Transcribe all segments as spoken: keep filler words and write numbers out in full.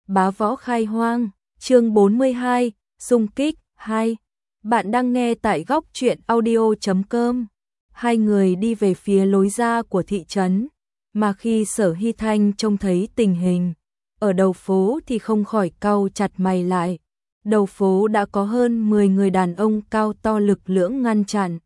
Bá Võ Khai Hoang, chương bốn mươi hai, xung kích hai. Bạn đang nghe tại góc truyện audio chấm com. Hai người đi về phía lối ra của thị trấn, mà khi Sở Hy Thanh trông thấy tình hình ở đầu phố thì không khỏi cau chặt mày lại. Đầu phố đã có hơn mười người đàn ông cao to lực lưỡng ngăn chặn.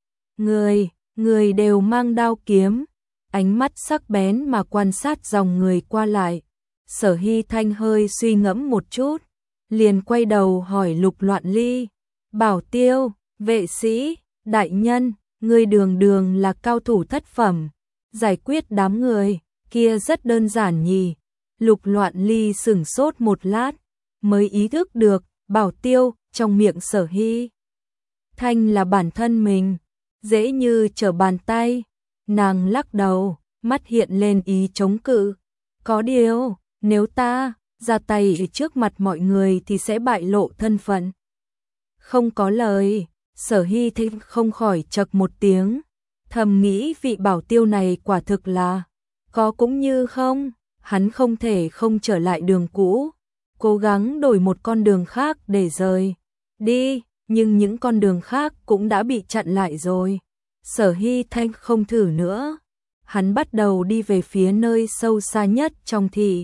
Người, người đều mang đao kiếm, ánh mắt sắc bén mà quan sát dòng người qua lại. Sở Hy Thanh hơi suy ngẫm một chút, liền quay đầu hỏi Lục Loạn Ly, Bảo Tiêu, vệ sĩ, đại nhân, người đường đường là cao thủ thất phẩm, giải quyết đám người kia rất đơn giản nhỉ. Lục Loạn Ly sửng sốt một lát, mới ý thức được, Bảo Tiêu trong miệng Sở Hy Thanh là bản thân mình, dễ như trở bàn tay. Nàng lắc đầu, mắt hiện lên ý chống cự. Có điều, nếu ta ra tay trước mặt mọi người thì sẽ bại lộ thân phận. Không có lời, Sở Hy Thanh không khỏi chậc một tiếng, thầm nghĩ vị Bảo Tiêu này quả thực là có cũng như không. Hắn không thể không trở lại đường cũ, cố gắng đổi một con đường khác để rời đi, nhưng những con đường khác cũng đã bị chặn lại rồi. Sở Hy Thanh không thử nữa, hắn bắt đầu đi về phía nơi sâu xa nhất trong thị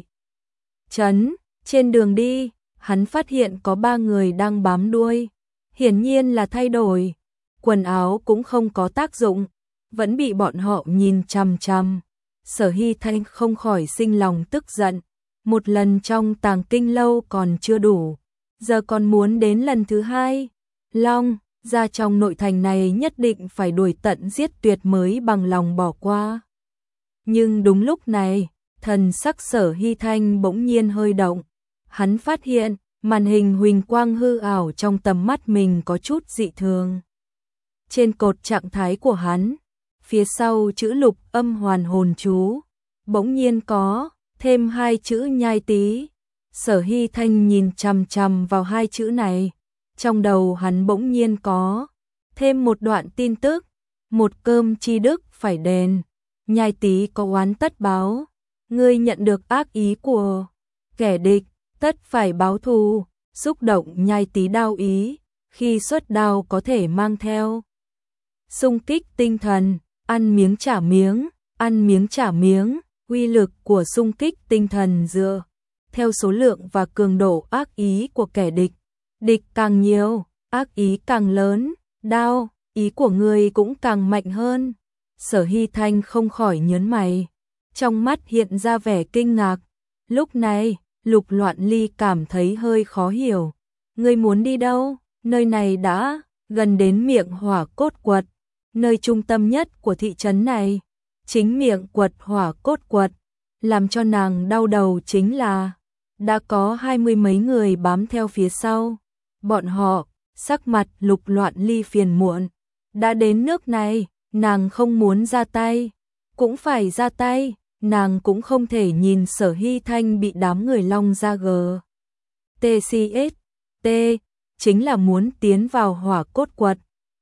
trấn. Trên đường đi, hắn phát hiện có ba người đang bám đuôi, hiển nhiên là thay đổi quần áo cũng không có tác dụng, vẫn bị bọn họ nhìn chằm chằm. Sở Hy Thanh không khỏi sinh lòng tức giận, một lần trong Tàng Kinh lâu còn chưa đủ, giờ còn muốn đến lần thứ hai. Long, ra trong nội thành này nhất định phải đuổi tận giết tuyệt mới bằng lòng bỏ qua. Nhưng đúng lúc này, thần sắc Sở Hy Thanh bỗng nhiên hơi động, hắn phát hiện màn hình huỳnh quang hư ảo trong tầm mắt mình có chút dị thường. Trên cột trạng thái của hắn, phía sau chữ Lục Âm Hoàn Hồn Chú, bỗng nhiên có thêm hai chữ Nhai Tý. Sở Hy Thanh nhìn chằm chằm vào hai chữ này, trong đầu hắn bỗng nhiên có thêm một đoạn tin tức, một cơm chi đức phải đền, Nhai Tý có oán tất báo, ngươi nhận được ác ý của kẻ địch, tất phải báo thù. Xúc động Nhai Tý đao ý, khi xuất đao có thể mang theo xung kích tinh thần, ăn miếng trả miếng, ăn miếng trả miếng. Uy lực của xung kích tinh thần dựa theo số lượng và cường độ ác ý của kẻ địch, địch càng nhiều, ác ý càng lớn, đao ý của người cũng càng mạnh hơn. Sở Hy Thanh không khỏi nhớn mày, trong mắt hiện ra vẻ kinh ngạc. Lúc này, Lục Loạn Ly cảm thấy hơi khó hiểu. Ngươi muốn đi đâu? Nơi này đã gần đến miệng hỏa cốt quật, nơi trung tâm nhất của thị trấn này. Chính miệng quật hỏa cốt quật, làm cho nàng đau đầu chính là đã có hai mươi mấy người bám theo phía sau. Bọn họ, sắc mặt Lục Loạn Ly phiền muộn. Đã đến nước này, nàng không muốn ra tay, cũng phải ra tay. Nàng cũng không thể nhìn Sở Hy Thanh bị đám người Long ra gờ. tê xê ét tê, chính là muốn tiến vào hỏa cốt quật.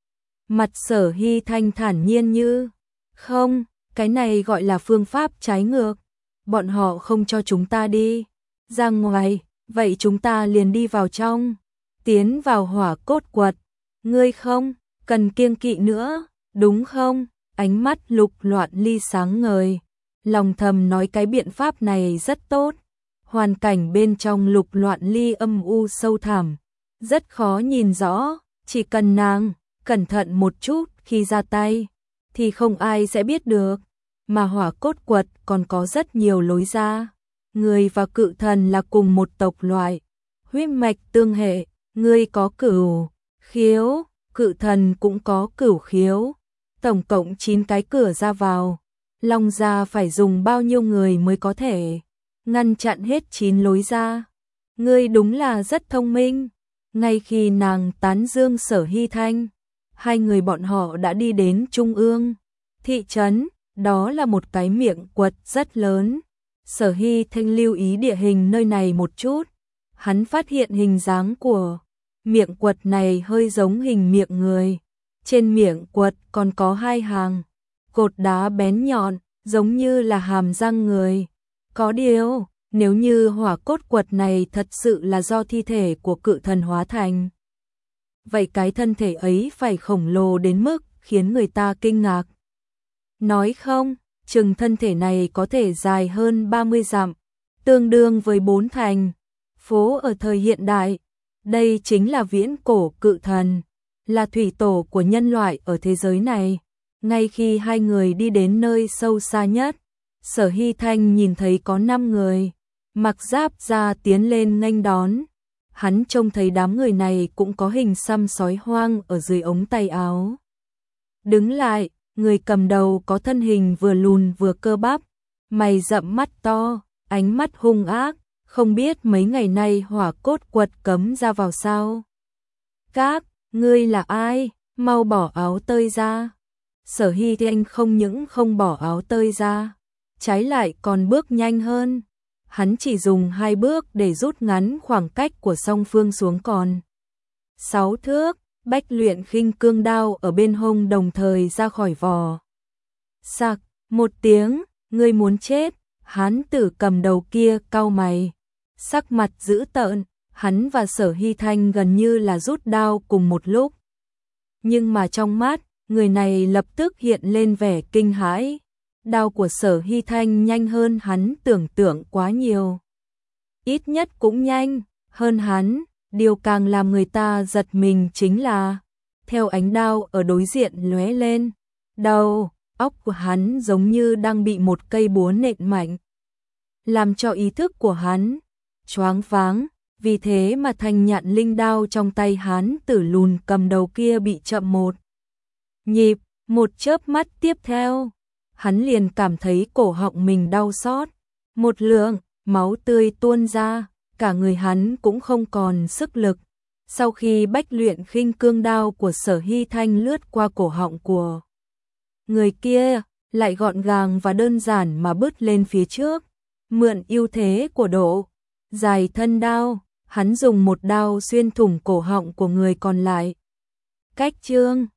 Mặt Sở Hy Thanh thản nhiên như, không, cái này gọi là phương pháp trái ngược. Bọn họ không cho chúng ta đi ra ngoài, vậy chúng ta liền đi vào trong, tiến vào hỏa cốt quật. Ngươi không cần kiêng kỵ nữa, đúng không? Ánh mắt Lục Loạn Ly sáng ngời, lòng thầm nói cái biện pháp này rất tốt. Hoàn cảnh bên trong Lục Loạn Ly âm u sâu thẳm, rất khó nhìn rõ, chỉ cần nàng cẩn thận một chút khi ra tay thì không ai sẽ biết được. Mà hỏa cốt quật còn có rất nhiều lối ra. Người và cự thần là cùng một tộc loại, huyết mạch tương hệ. Người có cửu khiếu, cự thần cũng có cửu khiếu. Tổng cộng chín cái cửa ra vào. Long gia phải dùng bao nhiêu người mới có thể ngăn chặn hết chín lối ra? Ngươi đúng là rất thông minh. Ngay khi nàng tán dương Sở Hy Thanh, hai người bọn họ đã đi đến trung ương thị trấn. Đó là một cái miệng quật rất lớn. Sở Hy Thanh lưu ý địa hình nơi này một chút, hắn phát hiện hình dáng của miệng quật này hơi giống hình miệng người. Trên miệng quật còn có hai hàng cột đá bén nhọn, giống như là hàm răng người. Có điều, Nếu như hỏa cốt quật này thật sự là do thi thể của cự thần hóa thành, vậy cái thân thể ấy phải khổng lồ đến mức khiến người ta kinh ngạc. Nói không, chừng thân thể này có thể dài hơn ba mươi dặm, tương đương với bốn thành phố ở thời hiện đại. Đây chính là viễn cổ cự thần, là thủy tổ của nhân loại ở thế giới này. Ngay khi hai người đi đến nơi sâu xa nhất, Sở Hy Thanh nhìn thấy có năm người mặc giáp da tiến lên nghênh đón. Hắn trông thấy đám người này cũng có hình xăm sói hoang ở dưới ống tay áo. Đứng lại, người cầm đầu có thân hình vừa lùn vừa cơ bắp, mày rậm mắt to, ánh mắt hung ác, không biết mấy ngày nay hỏa cốt quật cấm ra vào sao. Các, ngươi là ai? Mau bỏ áo tơi ra. Sở Hy Thanh không những không bỏ áo tơi ra, trái lại còn bước nhanh hơn. Hắn chỉ dùng hai bước để rút ngắn khoảng cách của song phương xuống còn sáu thước. Bách luyện khinh cương đao ở bên hông đồng thời ra khỏi vò. Sặc, một tiếng, ngươi muốn chết. Hán tử cầm đầu kia cau mày, sắc mặt dữ tợn. Hắn và Sở Hy Thanh gần như là rút đao cùng một lúc. Nhưng mà trong mắt, người này lập tức hiện lên vẻ kinh hãi. Đao của Sở Hy Thanh nhanh hơn hắn tưởng tượng quá nhiều. Ít nhất cũng nhanh hơn hắn. Điều càng làm người ta giật mình chính là, theo ánh đao ở đối diện lóe lên, đầu óc của hắn giống như đang bị một cây búa nện mạnh, làm cho ý thức của hắn choáng váng. Vì thế mà thanh nhạn linh đao trong tay hắn tử lùn cầm đầu kia bị chậm một nhịp. Một chớp mắt tiếp theo, hắn liền cảm thấy cổ họng mình đau xót, một lượng máu tươi tuôn ra, cả người hắn cũng không còn sức lực. Sau khi bách luyện khinh cương đao của Sở Hy Thanh lướt qua cổ họng của người kia, lại gọn gàng và đơn giản mà bứt lên phía trước, mượn ưu thế của độ dài thân đao, hắn dùng một đao xuyên thủng cổ họng của người còn lại. Cách chương